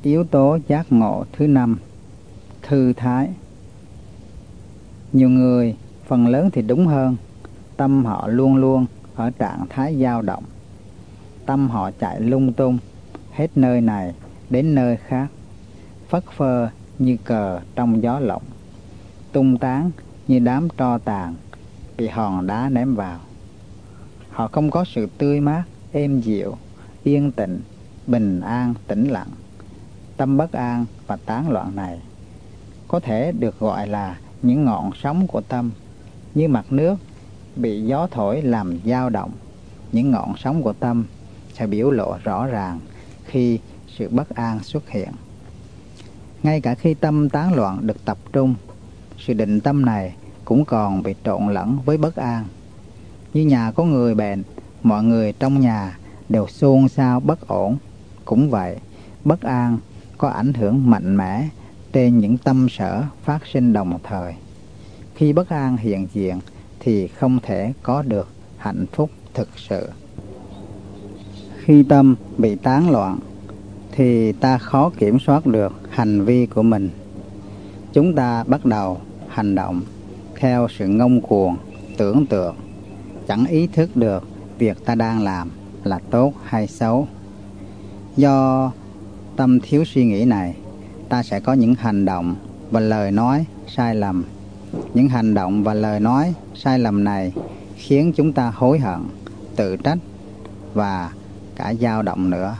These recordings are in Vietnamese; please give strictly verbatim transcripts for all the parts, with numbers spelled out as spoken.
Yếu tố giác ngộ thứ năm, thư thái. Nhiều người, phần lớn thì đúng hơn, tâm họ luôn luôn ở trạng thái dao động. Tâm họ chạy lung tung, hết nơi này đến nơi khác, phất phơ như cờ trong gió lộng, tung tán như đám tro tàn bị hòn đá ném vào. Họ không có sự tươi mát, êm dịu, yên tĩnh, bình an, tĩnh lặng. Tâm bất an và tán loạn này có thể được gọi là những ngọn sóng của tâm, như mặt nước bị gió thổi làm dao động. Những ngọn sóng của tâm sẽ biểu lộ rõ ràng khi sự bất an xuất hiện. Ngay cả khi tâm tán loạn được tập trung, sự định tâm này cũng còn bị trộn lẫn với bất an. Như nhà có người bệnh, mọi người trong nhà đều xôn xao bất ổn. Cũng vậy, bất an có ảnh hưởng mạnh mẽ trên những tâm sở phát sinh đồng thời. Khi bất an hiện diện thì không thể có được hạnh phúc thực sự. Khi tâm bị tán loạn thì ta khó kiểm soát được hành vi của mình. Chúng ta bắt đầu hành động theo sự ngông cuồng, tưởng tượng, chẳng ý thức được việc ta đang làm là tốt hay xấu. Do tâm thiếu suy nghĩ này, ta sẽ có những hành động và lời nói sai lầm. Những hành động và lời nói sai lầm này khiến chúng ta hối hận, tự trách và cả dao động nữa.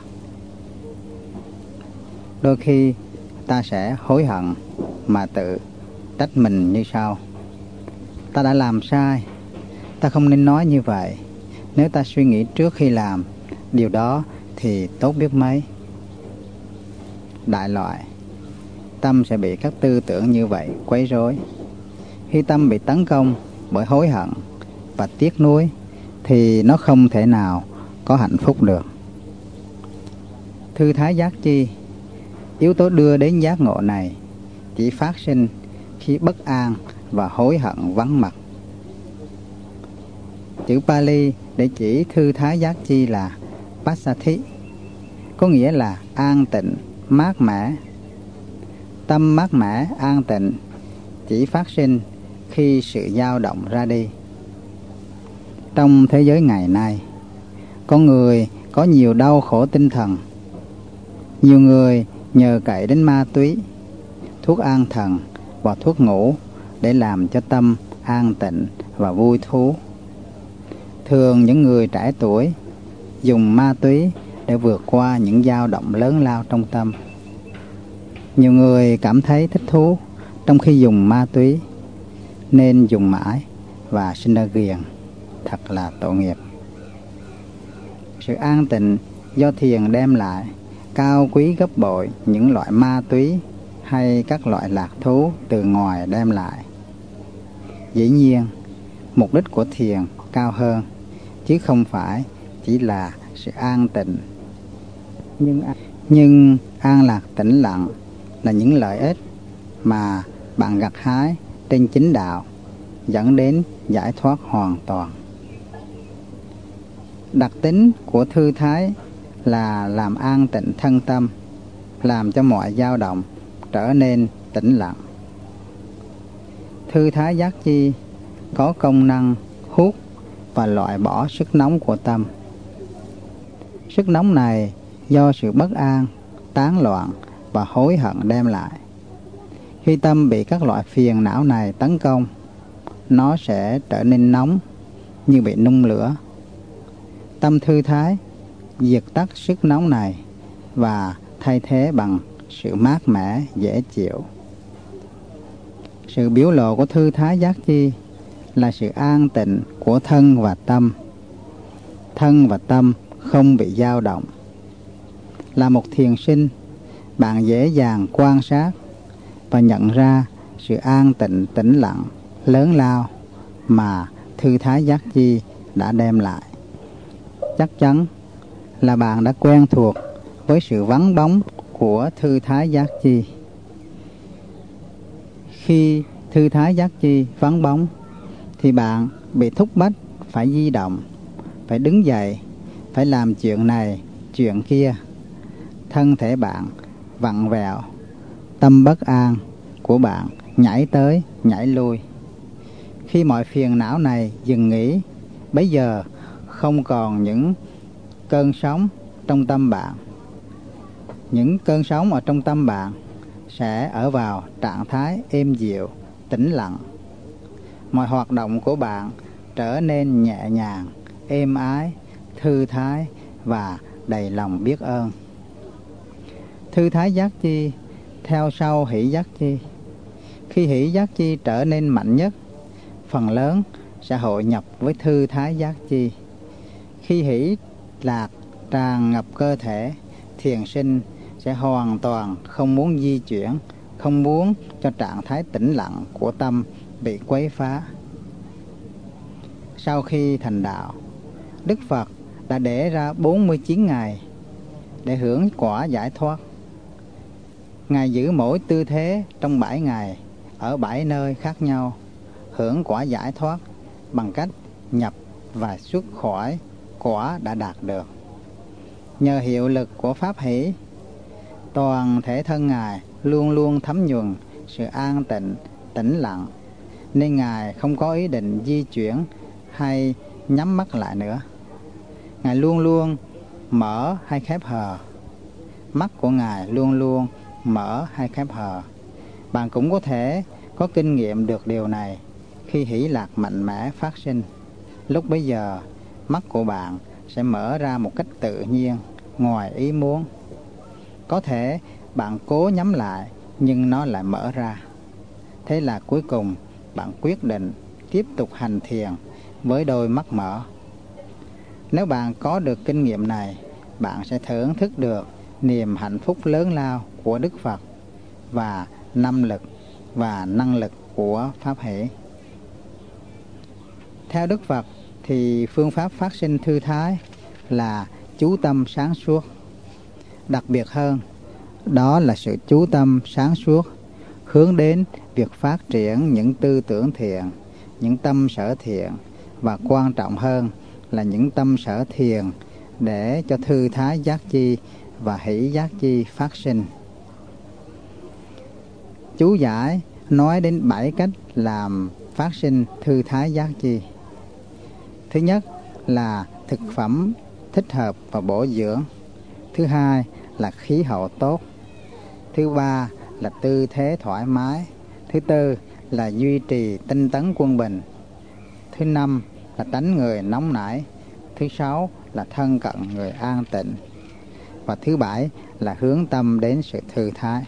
Đôi khi ta sẽ hối hận mà tự trách mình như sau: ta đã làm sai, ta không nên nói như vậy. Nếu ta suy nghĩ trước khi làm điều đó thì tốt biết mấy. Đại loại, tâm sẽ bị các tư tưởng như vậy quấy rối. Khi tâm bị tấn công bởi hối hận và tiếc nuối thì nó không thể nào có hạnh phúc được. Thư thái giác chi, yếu tố đưa đến giác ngộ này, chỉ phát sinh khi bất an và hối hận vắng mặt. Chữ Pali để chỉ thư thái giác chi là Passathi, có nghĩa là an tịnh, mát mẻ. Tâm mát mẻ, an tịnh chỉ phát sinh khi sự dao động ra đi. Trong thế giới ngày nay, con người có nhiều đau khổ tinh thần. Nhiều người nhờ cậy đến ma túy, thuốc an thần và thuốc ngủ để làm cho tâm an tịnh và vui thú. Thường những người trẻ tuổi dùng ma túy để vượt qua những dao động lớn lao trong tâm. Nhiều người cảm thấy thích thú trong khi dùng ma túy, nên dùng mãi và sinh ra ghiền. Thật là tội nghiệp. Sự an tịnh do thiền đem lại cao quý gấp bội những loại ma túy hay các loại lạc thú từ ngoài đem lại. Dĩ nhiên, mục đích của thiền cao hơn, chứ không phải chỉ là sự an tịnh. Nhưng, nhưng an lạc tĩnh lặng là những lợi ích mà bạn gặt hái trên chính đạo, dẫn đến giải thoát hoàn toàn. Đặc tính của thư thái là làm an tịnh thân tâm, làm cho mọi dao động trở nên tĩnh lặng. Thư thái giác chi có công năng hút và loại bỏ sức nóng của tâm. Sức nóng này do sự bất an, tán loạn và hối hận đem lại. Khi tâm bị các loại phiền não này tấn công, nó sẽ trở nên nóng như bị nung lửa. Tâm thư thái diệt tắt sức nóng này và thay thế bằng sự mát mẻ, dễ chịu. Sự biểu lộ của thư thái giác chi là sự an tịnh của thân và tâm. Thân và tâm không bị dao động. Là một thiền sinh, bạn dễ dàng quan sát và nhận ra sự an tịnh tĩnh lặng lớn lao mà thư thái giác chi đã đem lại. Chắc chắn là bạn đã quen thuộc với sự vắng bóng của thư thái giác chi. Khi thư thái giác chi vắng bóng thì bạn bị thúc bách phải di động, phải đứng dậy, phải làm chuyện này, chuyện kia. Thân thể bạn vặn vẹo, tâm bất an của bạn nhảy tới nhảy lui. Khi mọi phiền não này dừng nghỉ, bấy giờ không còn những cơn sóng trong tâm bạn. Những cơn sóng ở trong tâm bạn sẽ ở vào trạng thái êm dịu, tĩnh lặng. Mọi hoạt động của bạn trở nên nhẹ nhàng, êm ái, thư thái và đầy lòng biết ơn. Thư thái giác chi theo sau hỷ giác chi. Khi hỷ giác chi trở nên mạnh nhất, phần lớn sẽ hội nhập với thư thái giác chi. Khi hỷ lạc tràn ngập cơ thể, thiền sinh sẽ hoàn toàn không muốn di chuyển, không muốn cho trạng thái tĩnh lặng của tâm bị quấy phá. Sau khi thành đạo, Đức Phật đã để ra bốn mươi chín ngày để hưởng quả giải thoát. Ngài giữ mỗi tư thế trong bảy ngày ở bảy nơi khác nhau, hưởng quả giải thoát bằng cách nhập và xuất khỏi quả đã đạt được. Nhờ hiệu lực của pháp hỷ, toàn thể thân Ngài luôn luôn thấm nhuần sự an tịnh, tĩnh lặng, nên Ngài không có ý định di chuyển hay nhắm mắt lại nữa. Ngài luôn luôn mở hay khép hờ. Mắt của Ngài luôn luôn mở hay khép hờ. Bạn cũng có thể có kinh nghiệm được điều này khi hỷ lạc mạnh mẽ phát sinh. Lúc bấy giờ, mắt của bạn sẽ mở ra một cách tự nhiên, ngoài ý muốn. Có thể bạn cố nhắm lại, nhưng nó lại mở ra. Thế là cuối cùng, bạn quyết định tiếp tục hành thiền với đôi mắt mở. Nếu bạn có được kinh nghiệm này, bạn sẽ thưởng thức được niềm hạnh phúc lớn lao của Đức Phật và năm lực và năng lực của pháp hỷ. Theo Đức Phật thì phương pháp phát sinh thư thái là chú tâm sáng suốt. Đặc biệt hơn, đó là sự chú tâm sáng suốt hướng đến việc phát triển những tư tưởng thiện, những tâm sở thiện, và quan trọng hơn là những tâm sở thiền để cho thư thái giác chi và hỷ giác chi phát sinh. Chú giải nói đến bảy cách làm phát sinh thư thái giác chi. Thứ nhất là thực phẩm thích hợp và bổ dưỡng. Thứ hai là khí hậu tốt. Thứ ba là tư thế thoải mái. Thứ tư là duy trì tinh tấn quân bình. Thứ năm là tránh người nóng nảy. Thứ sáu là thân cận người an tịnh. Và thứ bảy là hướng tâm đến sự thư thái.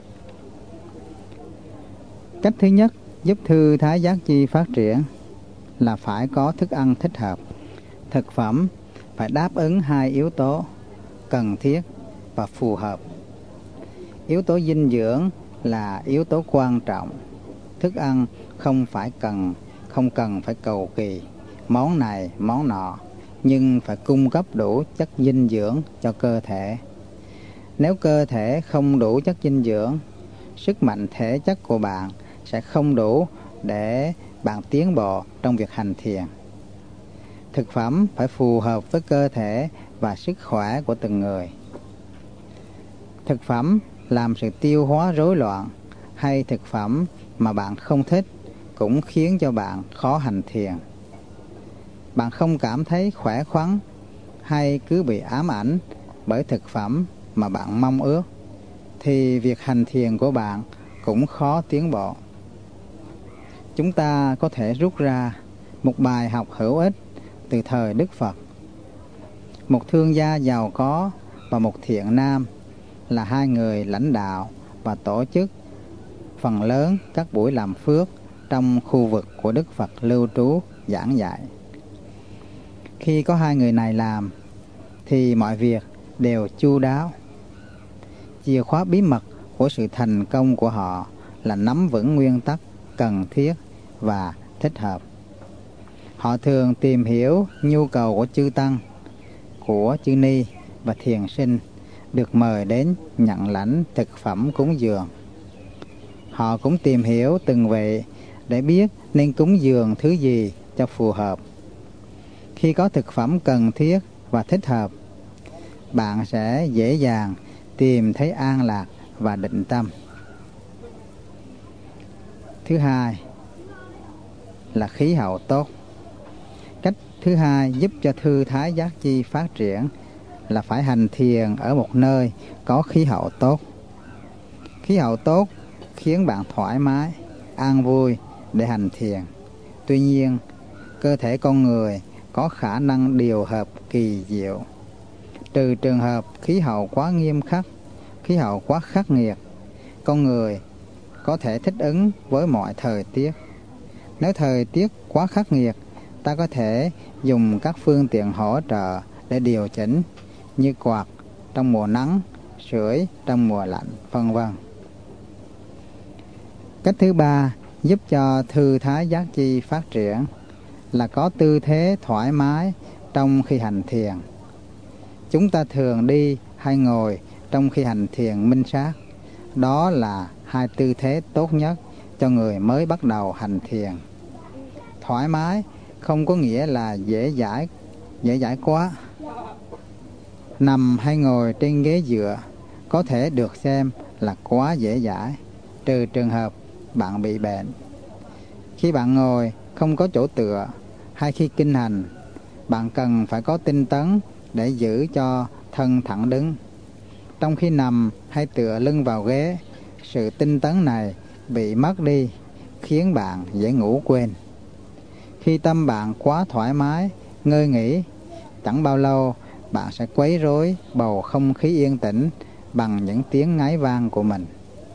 Cách thứ nhất giúp thư thái giác chi phát triển là phải có thức ăn thích hợp. Thực phẩm phải đáp ứng hai yếu tố cần thiết và phù hợp. Yếu tố dinh dưỡng là yếu tố quan trọng. Thức ăn không phải cần không cần phải cầu kỳ món này món nọ, nhưng phải cung cấp đủ chất dinh dưỡng cho cơ thể. Nếu cơ thể không đủ chất dinh dưỡng, sức mạnh thể chất của bạn sẽ không đủ để bạn tiến bộ trong việc hành thiền. Thực phẩm phải phù hợp với cơ thể và sức khỏe của từng người. Thực phẩm làm sự tiêu hóa rối loạn hay thực phẩm mà bạn không thích cũng khiến cho bạn khó hành thiền. Bạn không cảm thấy khỏe khoắn hay cứ bị ám ảnh bởi thực phẩm mà bạn mong ước, thì việc hành thiền của bạn cũng khó tiến bộ. Chúng ta có thể rút ra một bài học hữu ích từ thời Đức Phật. Một thương gia giàu có và một thiện nam là hai người lãnh đạo và tổ chức phần lớn các buổi làm phước trong khu vực của Đức Phật lưu trú giảng dạy. Khi có hai người này làm thì mọi việc đều chu đáo. Chìa khóa bí mật của sự thành công của họ là nắm vững nguyên tắc cần thiết và thích hợp. Họ thường tìm hiểu nhu cầu của chư tăng, của chư ni và thiền sinh được mời đến nhận lãnh thực phẩm cúng dường. Họ cũng tìm hiểu từng vị để biết nên cúng dường thứ gì cho phù hợp. Khi có thực phẩm cần thiết và thích hợp, bạn sẽ dễ dàng tìm thấy an lạc và định tâm. Thứ hai là khí hậu tốt. Cách thứ hai giúp cho thư thái giác chi phát triển là phải hành thiền ở một nơi có khí hậu tốt. Khí hậu tốt khiến bạn thoải mái, an vui để hành thiền. Tuy nhiên, cơ thể con người có khả năng điều hợp kỳ diệu. Trừ trường hợp khí hậu quá nghiêm khắc, khí hậu quá khắc nghiệt, con người có thể thích ứng với mọi thời tiết. Nếu thời tiết quá khắc nghiệt, ta có thể dùng các phương tiện hỗ trợ để điều chỉnh như quạt trong mùa nắng, sưởi trong mùa lạnh, vân vân. Cách thứ ba giúp cho thư thái giác chi phát triển là có tư thế thoải mái trong khi hành thiền. Chúng ta thường đi hay ngồi trong khi hành thiền minh sát. Đó là hai tư thế tốt nhất cho người mới bắt đầu hành thiền. Thoải mái không có nghĩa là dễ dãi, dễ dãi quá. Nằm hay ngồi trên ghế dựa có thể được xem là quá dễ dãi, trừ trường hợp bạn bị bệnh. Khi bạn ngồi không có chỗ tựa hay khi kinh hành, bạn cần phải có tinh tấn để giữ cho thân thẳng đứng. Trong khi nằm hay tựa lưng vào ghế, sự tinh tấn này bị mất đi, khiến bạn dễ ngủ quên. Khi tâm bạn quá thoải mái, ngơi nghỉ, chẳng bao lâu bạn sẽ quấy rối bầu không khí yên tĩnh bằng những tiếng ngáy vang của mình.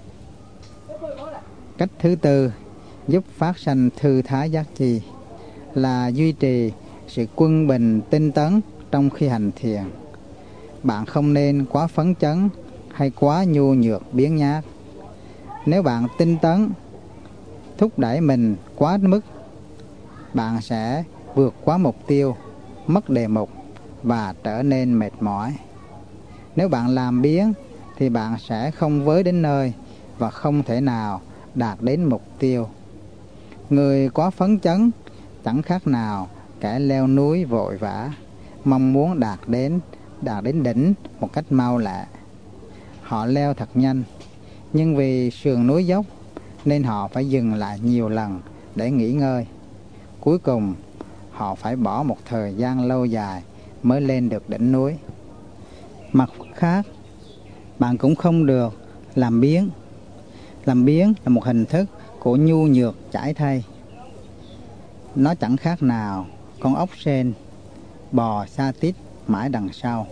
Cách thứ tư giúp phát sanh thư thái giác chi là duy trì sự quân bình tinh tấn trong khi hành thiền. Bạn không nên quá phấn chấn hay quá nhu nhược biếng nhác. Nếu bạn tinh tấn, thúc đẩy mình quá mức, bạn sẽ vượt quá mục tiêu, mất đề mục và trở nên mệt mỏi. Nếu bạn làm biếng thì bạn sẽ không với đến nơi và không thể nào đạt đến mục tiêu. Người quá phấn chấn chẳng khác nào kẻ leo núi vội vã, mong muốn đạt đến đạt đến đỉnh một cách mau lẹ. Họ leo thật nhanh, nhưng vì sườn núi dốc nên họ phải dừng lại nhiều lần để nghỉ ngơi. Cuối cùng, họ phải bỏ một thời gian lâu dài mới lên được đỉnh núi. Mặt khác, bạn cũng không được làm biếng. Làm biếng là một hình thức của nhu nhược chãi thay. Nó chẳng khác nào con ốc sên bò sa tít mãi đằng sau.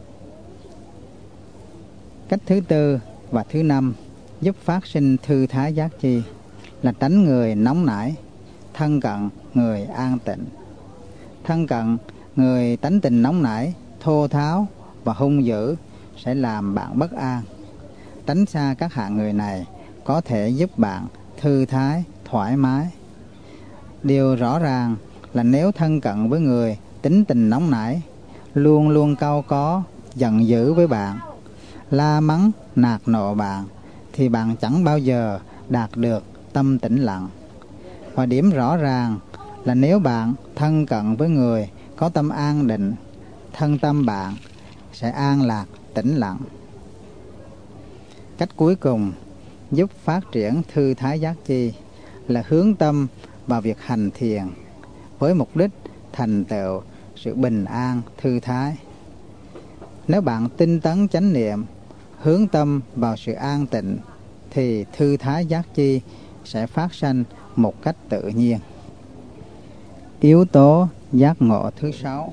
Cách thứ tư và thứ năm giúp phát sinh thư thái giác chi là tránh người nóng nảy, thân cận người an tịnh. Thân cận người tánh tình nóng nảy, thô tháo và hung dữ sẽ làm bạn bất an. Tránh xa các hạng người này có thể giúp bạn thư thái, thoải mái. Điều rõ ràng là nếu thân cận với người tính tình nóng nảy, luôn luôn cau có, giận dữ với bạn, la mắng, nạt nộ bạn, thì bạn chẳng bao giờ đạt được tâm tĩnh lặng. Và điểm rõ ràng là nếu bạn thân cận với người có tâm an định, thân tâm bạn sẽ an lạc, tĩnh lặng. Cách cuối cùng giúp phát triển thư thái giác chi là hướng tâm vào việc hành thiền với mục đích thành tựu sự bình an, thư thái. Nếu bạn tinh tấn chánh niệm, hướng tâm vào sự an tịnh, thì thư thái giác chi sẽ phát sanh một cách tự nhiên. Yếu tố giác ngộ thứ sáu,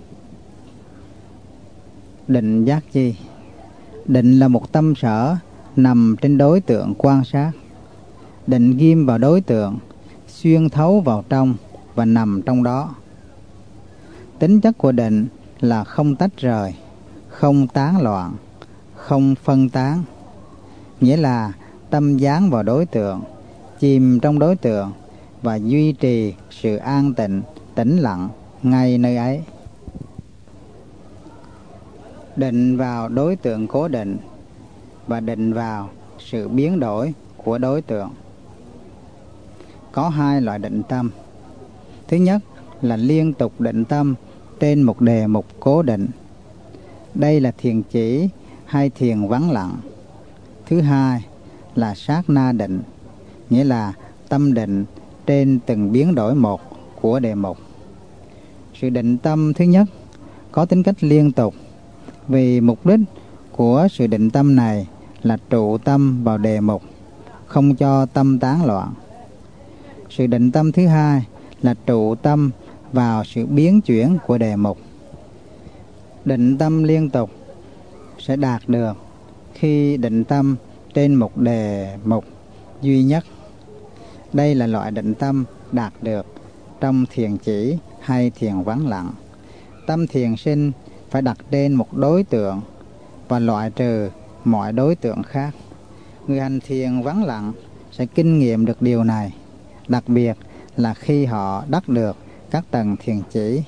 định giác chi. Định là một tâm sở nằm trên đối tượng quan sát. Định ghim vào đối tượng, xuyên thấu vào trong và nằm trong đó. Tính chất của định là không tách rời, không tán loạn, không phân tán. Nghĩa là tâm dán vào đối tượng, chìm trong đối tượng và duy trì sự an tịnh, tĩnh lặng ngay nơi ấy. Định vào đối tượng cố định và định vào sự biến đổi của đối tượng. Có hai loại định tâm. Thứ nhất là liên tục định tâm trên một đề mục cố định. Đây là thiền chỉ hay thiền vắng lặng. Thứ hai là sát na định, nghĩa là tâm định trên từng biến đổi một của đề mục. Sự định tâm thứ nhất có tính cách liên tục, vì mục đích của sự định tâm này là trụ tâm vào đề mục, không cho tâm tán loạn. Sự định tâm thứ hai là trụ tâm vào sự biến chuyển của đề mục. Định tâm liên tục sẽ đạt được khi định tâm trên một đề mục duy nhất. Đây là loại định tâm đạt được trong thiền chỉ hay thiền vắng lặng. Tâm thiền sinh phải đặt trên một đối tượng và loại trừ mọi đối tượng khác. Người hành thiền vắng lặng sẽ kinh nghiệm được điều này, đặc biệt là khi họ đắc được các tầng thiền chỉ.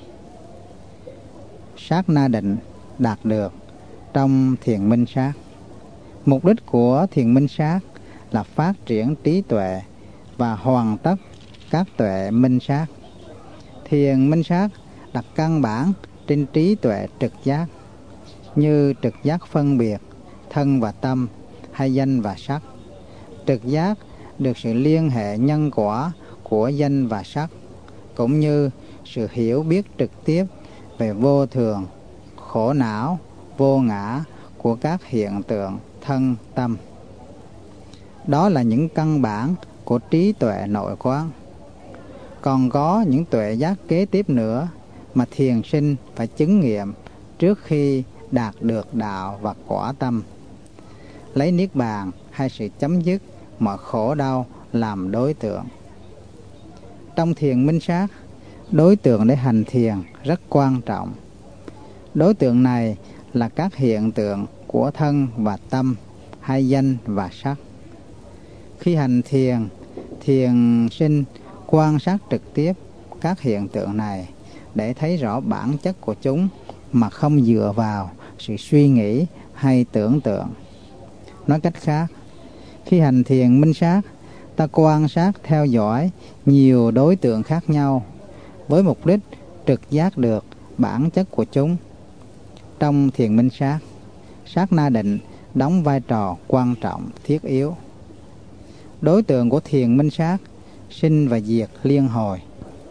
Sát na định đạt được trong thiền minh sát. Mục đích của thiền minh sát là phát triển trí tuệ và hoàn tất các tuệ minh sát. Thiền minh sát đặt căn bản trên trí tuệ trực giác, như trực giác phân biệt thân và tâm hay danh và sắc. Trực giác được sự liên hệ nhân quả của danh và sắc, cũng như sự hiểu biết trực tiếp về vô thường, khổ não, vô ngã của các hiện tượng thân tâm. Đó là những căn bản của trí tuệ nội quán. Còn có những tuệ giác kế tiếp nữa mà thiền sinh phải chứng nghiệm trước khi đạt được đạo và quả tâm, lấy niết bàn hay sự chấm dứt mọi khổ đau làm đối tượng. Trong thiền minh sát, đối tượng để hành thiền rất quan trọng. Đối tượng này là các hiện tượng của thân và tâm hay danh và sắc. Khi hành thiền, thiền sinh quan sát trực tiếp các hiện tượng này để thấy rõ bản chất của chúng mà không dựa vào sự suy nghĩ hay tưởng tượng. Nói cách khác, khi hành thiền minh sát, ta quan sát theo dõi nhiều đối tượng khác nhau với mục đích trực giác được bản chất của chúng. Trong thiền minh sát, sát na định đóng vai trò quan trọng thiết yếu. Đối tượng của thiền minh sát sinh và diệt liên hồi.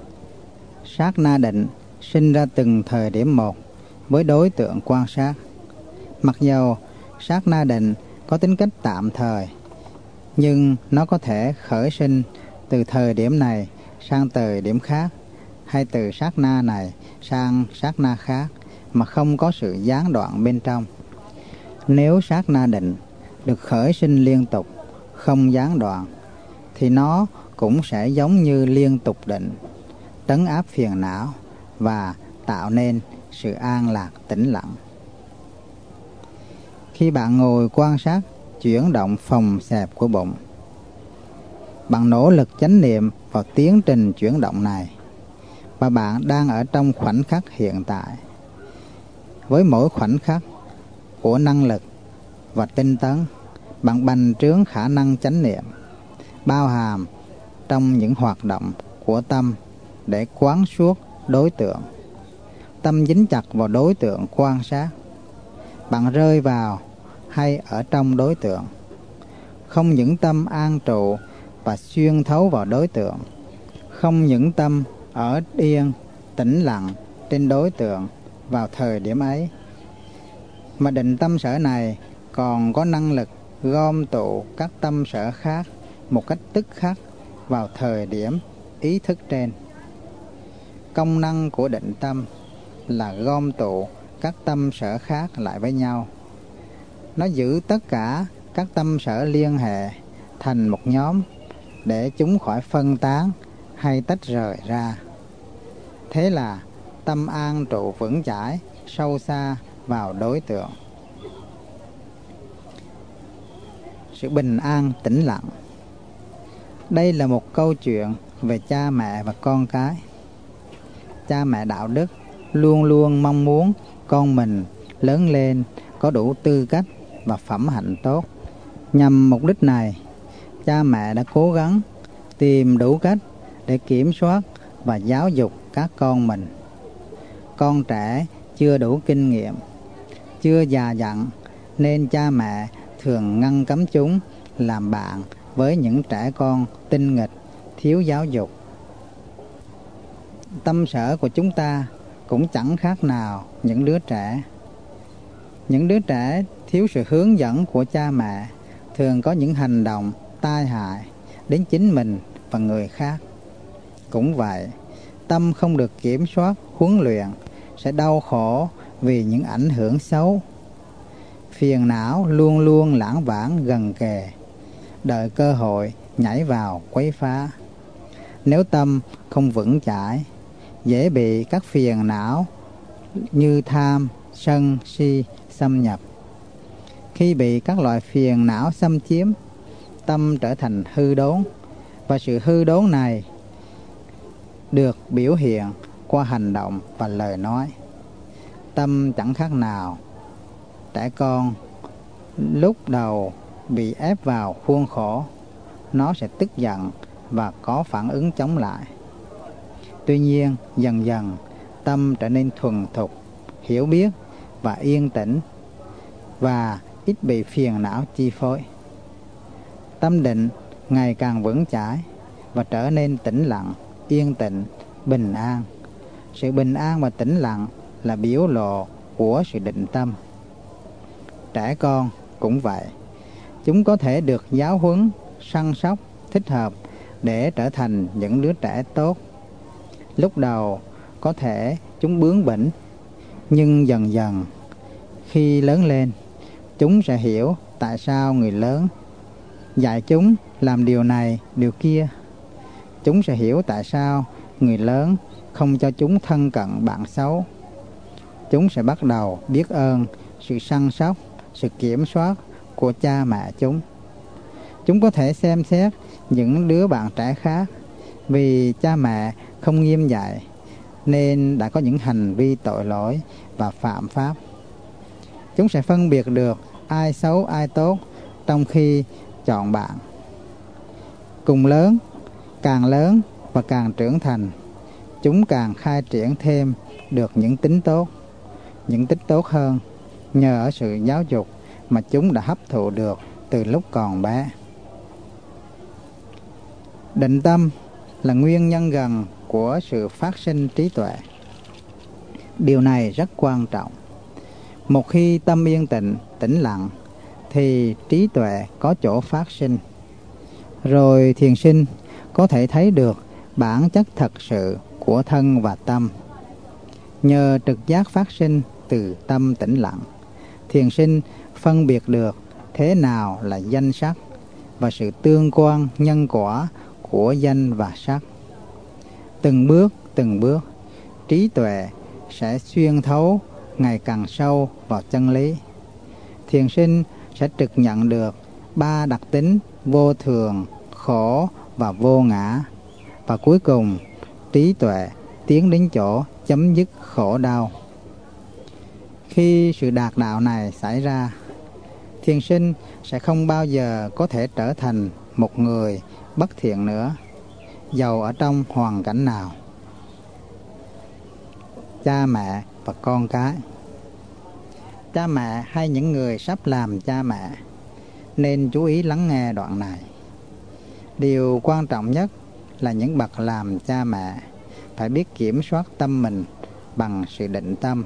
Sát na định sinh ra từng thời điểm một với đối tượng quan sát. Mặc dầu sát na định có tính cách tạm thời, nhưng nó có thể khởi sinh từ thời điểm này sang thời điểm khác, hay từ sát na này sang sát na khác mà không có sự gián đoạn bên trong. Nếu sát na định được khởi sinh liên tục, không gián đoạn, thì nó cũng sẽ giống như liên tục định, trấn áp phiền não và tạo nên sự an lạc tĩnh lặng. Khi bạn ngồi quan sát chuyển động phồng xẹp của bụng, bạn nỗ lực chánh niệm vào tiến trình chuyển động này, và bạn đang ở trong khoảnh khắc hiện tại. Với mỗi khoảnh khắc của năng lực và tinh tấn, bạn bành trướng khả năng chánh niệm, bao hàm trong những hoạt động của tâm để quán suốt đối tượng. Tâm dính chặt vào đối tượng quan sát. Bạn rơi vào hay ở trong đối tượng. Không những tâm an trụ và xuyên thấu vào đối tượng, không những tâm ở yên, tĩnh lặng trên đối tượng vào thời điểm ấy, mà định tâm sở này còn có năng lực gom tụ các tâm sở khác một cách tức khắc vào thời điểm ý thức trên. Công năng của định tâm là gom tụ các tâm sở khác lại với nhau. Nó giữ tất cả các tâm sở liên hệ thành một nhóm để chúng khỏi phân tán hay tách rời ra. Thế là tâm an trụ vững chãi sâu xa vào đối tượng. Sự bình an tĩnh lặng. Đây là một câu chuyện về cha mẹ và con cái. Cha mẹ đạo đức luôn luôn mong muốn con mình lớn lên có đủ tư cách và phẩm hạnh tốt. Nhằm mục đích này, cha mẹ đã cố gắng tìm đủ cách để kiểm soát và giáo dục các con mình. Con trẻ chưa đủ kinh nghiệm, chưa già dặn, nên cha mẹ thường ngăn cấm chúng làm bạn với những trẻ con tinh nghịch, thiếu giáo dục. Tâm sở của chúng ta cũng chẳng khác nào những đứa trẻ. Những đứa trẻ thiếu sự hướng dẫn của cha mẹ thường có những hành động tai hại đến chính mình và người khác. Cũng vậy, tâm không được kiểm soát, huấn luyện sẽ đau khổ vì những ảnh hưởng xấu. Phiền não luôn luôn lãng vãng gần kề, đợi cơ hội nhảy vào quấy phá. Nếu tâm không vững chãi, dễ bị các phiền não như tham, sân, si xâm nhập. Khi bị các loại phiền não xâm chiếm, tâm trở thành hư đốn, và sự hư đốn này được biểu hiện qua hành động và lời nói. Tâm chẳng khác nào trẻ con lúc đầu bị ép vào khuôn khổ, nó sẽ tức giận và có phản ứng chống lại. Tuy nhiên, dần dần tâm trở nên thuần thục, hiểu biết và yên tĩnh, và ít bị phiền não chi phối. Tâm định ngày càng vững chãi và trở nên tĩnh lặng, yên tĩnh, bình an. Sự bình an và tĩnh lặng là biểu lộ của sự định tâm. Trẻ con cũng vậy, chúng có thể được giáo huấn, săn sóc, thích hợp để trở thành những đứa trẻ tốt. Lúc đầu có thể chúng bướng bỉnh, nhưng dần dần khi lớn lên, chúng sẽ hiểu tại sao người lớn dạy chúng làm điều này, điều kia. Chúng sẽ hiểu tại sao người lớn không cho chúng thân cận bạn xấu. Chúng sẽ bắt đầu biết ơn sự săn sóc, sự kiểm soát của cha mẹ chúng. Chúng có thể xem xét những đứa bạn trẻ khác vì cha mẹ không nghiêm dạy nên đã có những hành vi tội lỗi và phạm pháp. Chúng sẽ phân biệt được ai xấu ai tốt trong khi chọn bạn. Cùng lớn, càng lớn và càng trưởng thành, chúng càng khai triển thêm được những tính tốt, những tích tốt hơn nhờ ở sự giáo dục mà chúng đã hấp thụ được từ lúc còn bé. Định tâm là nguyên nhân gần của sự phát sinh trí tuệ. Điều này rất quan trọng. Một khi tâm yên tĩnh, tĩnh lặng, thì trí tuệ có chỗ phát sinh. Rồi thiền sinh có thể thấy được bản chất thật sự của thân và tâm. Nhờ trực giác phát sinh từ tâm tĩnh lặng, thiền sinh phân biệt được thế nào là danh sắc và sự tương quan nhân quả của danh và sắc. Từng bước, từng bước, trí tuệ sẽ xuyên thấu ngày càng sâu vào chân lý. Thiền sinh sẽ trực nhận được ba đặc tính vô thường, khổ và vô ngã. Và cuối cùng, trí tuệ tiến đến chỗ chấm dứt khổ đau. Khi sự đạt đạo này xảy ra, thiền sinh sẽ không bao giờ có thể trở thành một người bất thiện nữa, dầu ở trong hoàn cảnh nào. Cha mẹ và con cái. Cha mẹ hay những người sắp làm cha mẹ nên chú ý lắng nghe đoạn này. Điều quan trọng nhất là những bậc làm cha mẹ phải biết kiểm soát tâm mình bằng sự định tâm.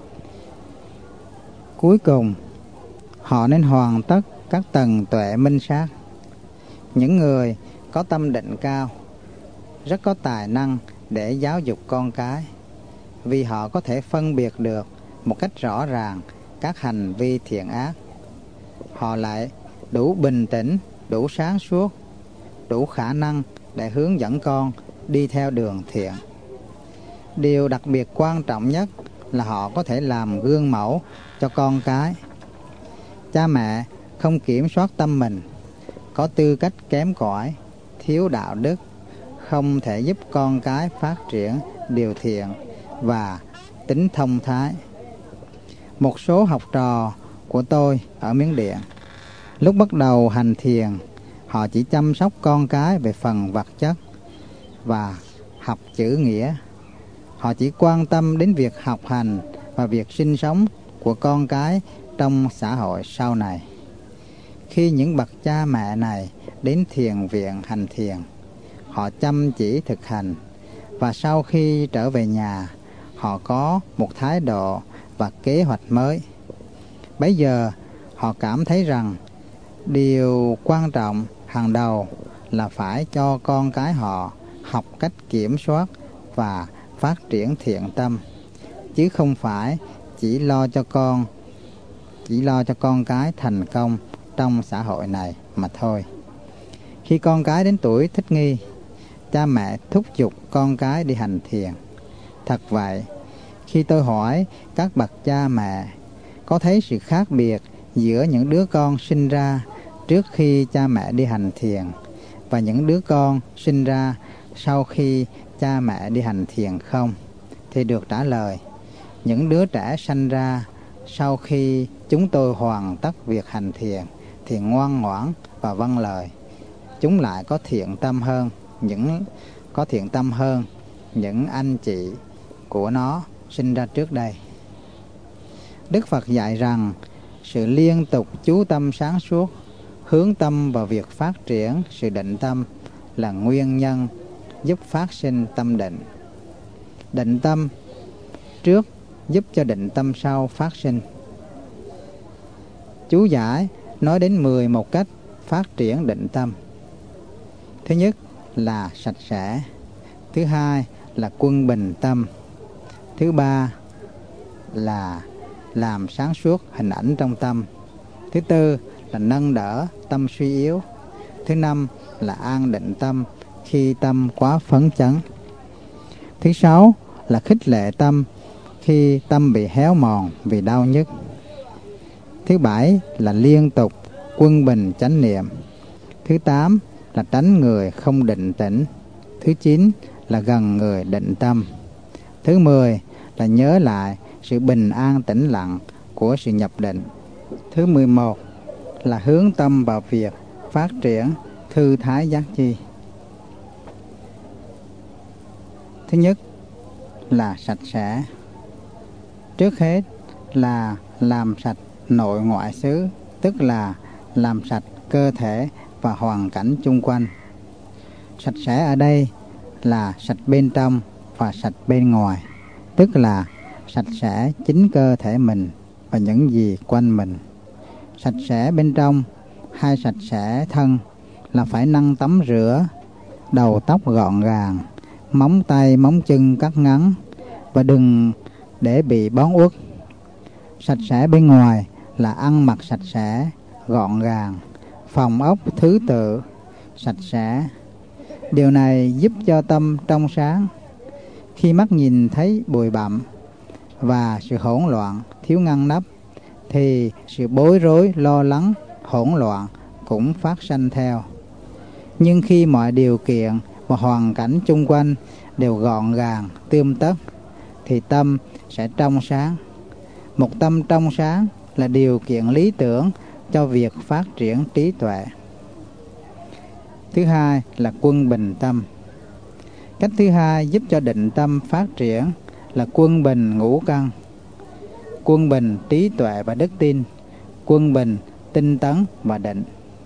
Cuối cùng, họ nên hoàn tất các tầng tuệ minh sát. Những người có tâm định cao rất có tài năng để giáo dục con cái, vì họ có thể phân biệt được một cách rõ ràng các hành vi thiện ác. Họ lại đủ bình tĩnh, đủ sáng suốt, đủ khả năng để hướng dẫn con đi theo đường thiện. Điều đặc biệt quan trọng nhất là họ có thể làm gương mẫu cho con cái. Cha mẹ không kiểm soát tâm mình, có tư cách kém cỏi, thiếu đạo đức, không thể giúp con cái phát triển điều thiện và tính thông thái. Một số học trò của tôi ở Miến Điện, lúc bắt đầu hành thiền, họ chỉ chăm sóc con cái về phần vật chất và học chữ nghĩa. Họ chỉ quan tâm đến việc học hành và việc sinh sống của con cái trong xã hội sau này. Khi những bậc cha mẹ này đến thiền viện hành thiền, họ chăm chỉ thực hành, và sau khi trở về nhà, họ có một thái độ và kế hoạch mới. Bấy giờ, họ cảm thấy rằng điều quan trọng hàng đầu là phải cho con cái họ học cách kiểm soát và phát triển thiện tâm, chứ không phải chỉ lo cho con chỉ lo cho con cái thành công trong xã hội này mà thôi. Khi con cái đến tuổi thích nghi, cha mẹ thúc giục con cái đi hành thiền. Thật vậy, khi tôi hỏi các bậc cha mẹ có thấy sự khác biệt giữa những đứa con sinh ra trước khi cha mẹ đi hành thiền và những đứa con sinh ra sau khi cha mẹ đi hành thiền không, thì được trả lời: những đứa trẻ sanh ra sau khi chúng tôi hoàn tất việc hành thiền thì ngoan ngoãn và vâng lời. Chúng lại có thiện tâm hơn những có thiện tâm hơn những anh chị của nó sinh ra trước đây. Đức Phật dạy rằng sự liên tục chú tâm sáng suốt, hướng tâm vào việc phát triển sự định tâm là nguyên nhân giúp phát sinh tâm định. Định tâm trước giúp cho định tâm sau phát sinh. Chú giải nói đến mười một cách phát triển định tâm. Thứ nhất là sạch sẽ. Thứ hai là quân bình tâm. Thứ ba là làm sáng suốt hình ảnh trong tâm. Thứ tư là nâng đỡ tâm suy yếu. Thứ năm là an định tâm khi tâm quá phấn chấn. Thứ sáu là khích lệ tâm khi tâm bị héo mòn vì đau nhức. Thứ bảy là liên tục quân bình chánh niệm. Thứ tám là tránh người không định tĩnh. Thứ chín là gần người định tâm. Thứ mười là nhớ lại sự bình an tĩnh lặng của sự nhập định. Thứ mười một là hướng tâm vào việc phát triển thư thái giác chi. Thứ nhất là sạch sẽ. Trước hết là làm sạch nội ngoại xứ, tức là làm sạch cơ thể và hoàn cảnh chung quanh. Sạch sẽ ở đây là sạch bên trong và sạch bên ngoài, tức là sạch sẽ chính cơ thể mình và những gì quanh mình. Sạch sẽ bên trong hay sạch sẽ thân là phải nâng tắm rửa, đầu tóc gọn gàng, móng tay móng chân cắt ngắn và đừng để bị bón uất. Sạch sẽ bên ngoài là ăn mặc sạch sẽ, gọn gàng, phòng ốc thứ tự, sạch sẽ. Điều này giúp cho tâm trong sáng. Khi mắt nhìn thấy bụi bặm và sự hỗn loạn, thiếu ngăn nắp, thì sự bối rối, lo lắng, hỗn loạn cũng phát sanh theo. Nhưng khi mọi điều kiện và hoàn cảnh chung quanh đều gọn gàng, tươm tất, thì tâm sẽ trong sáng. Một tâm trong sáng là điều kiện lý tưởng cho việc phát triển trí tuệ. Thứ hai là quân bình tâm. Cách thứ hai giúp cho định tâm phát triển là quân bình ngũ căn. Quân bình trí tuệ và đức tin, quân bình tinh tấn và định.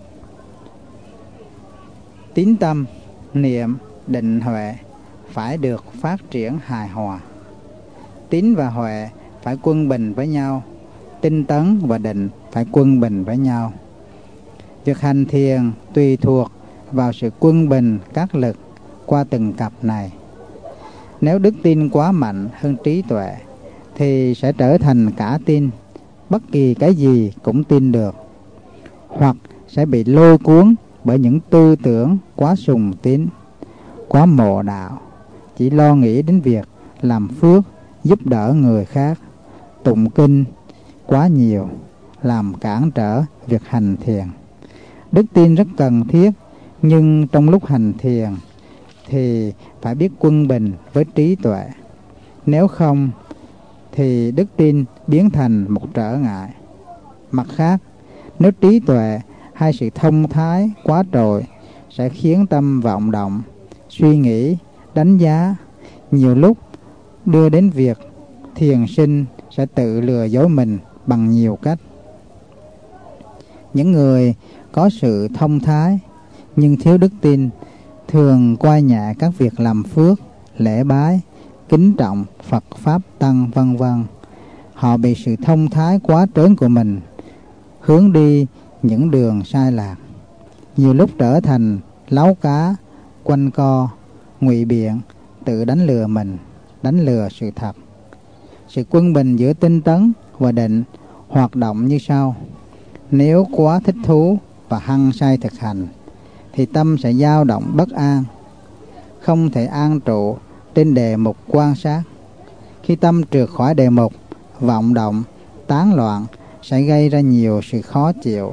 Tín tâm, niệm, định, huệ phải được phát triển hài hòa. Tín và huệ phải quân bình với nhau, tinh tấn và định phải quân bình với nhau. Việc hành thiền tùy thuộc vào sự quân bình các lực qua từng cặp này. Nếu đức tin quá mạnh hơn trí tuệ thì sẽ trở thành cả tin, bất kỳ cái gì cũng tin được, hoặc sẽ bị lôi cuốn bởi những tư tưởng quá sùng tín, quá mộ đạo, chỉ lo nghĩ đến việc làm phước, giúp đỡ người khác, tụng kinh quá nhiều, làm cản trở việc hành thiền. Đức tin rất cần thiết, nhưng trong lúc hành thiền thì phải biết quân bình với trí tuệ. Nếu không thì đức tin biến thành một trở ngại. Mặt khác, nếu trí tuệ hay sự thông thái quá trội sẽ khiến tâm vọng động, suy nghĩ, đánh giá, nhiều lúc đưa đến việc thiền sinh sẽ tự lừa dối mình bằng nhiều cách. Những người có sự thông thái nhưng thiếu đức tin thường coi nhẹ các việc làm phước, lễ bái, kính trọng Phật Pháp Tăng vân vân. Họ bị sự thông thái quá trớn của mình hướng đi những đường sai lạc, nhiều lúc trở thành láu cá, quanh co, ngụy biện, tự đánh lừa mình, đánh lừa sự thật. Sự quân bình giữa tinh tấn và định hoạt động như sau. Nếu quá thích thú và hăng say thực hành thì tâm sẽ dao động bất an, không thể an trụ trên đề mục quan sát. Khi tâm trượt khỏi đề mục, vọng động, tán loạn sẽ gây ra nhiều sự khó chịu.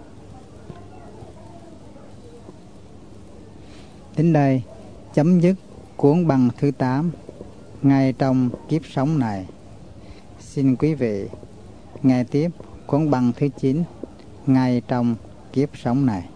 Đến đây chấm dứt cuốn băng thứ tám ngay trong kiếp sống này. Xin quý vị nghe tiếp cuốn băng thứ chín ngay trong kiếp sống này.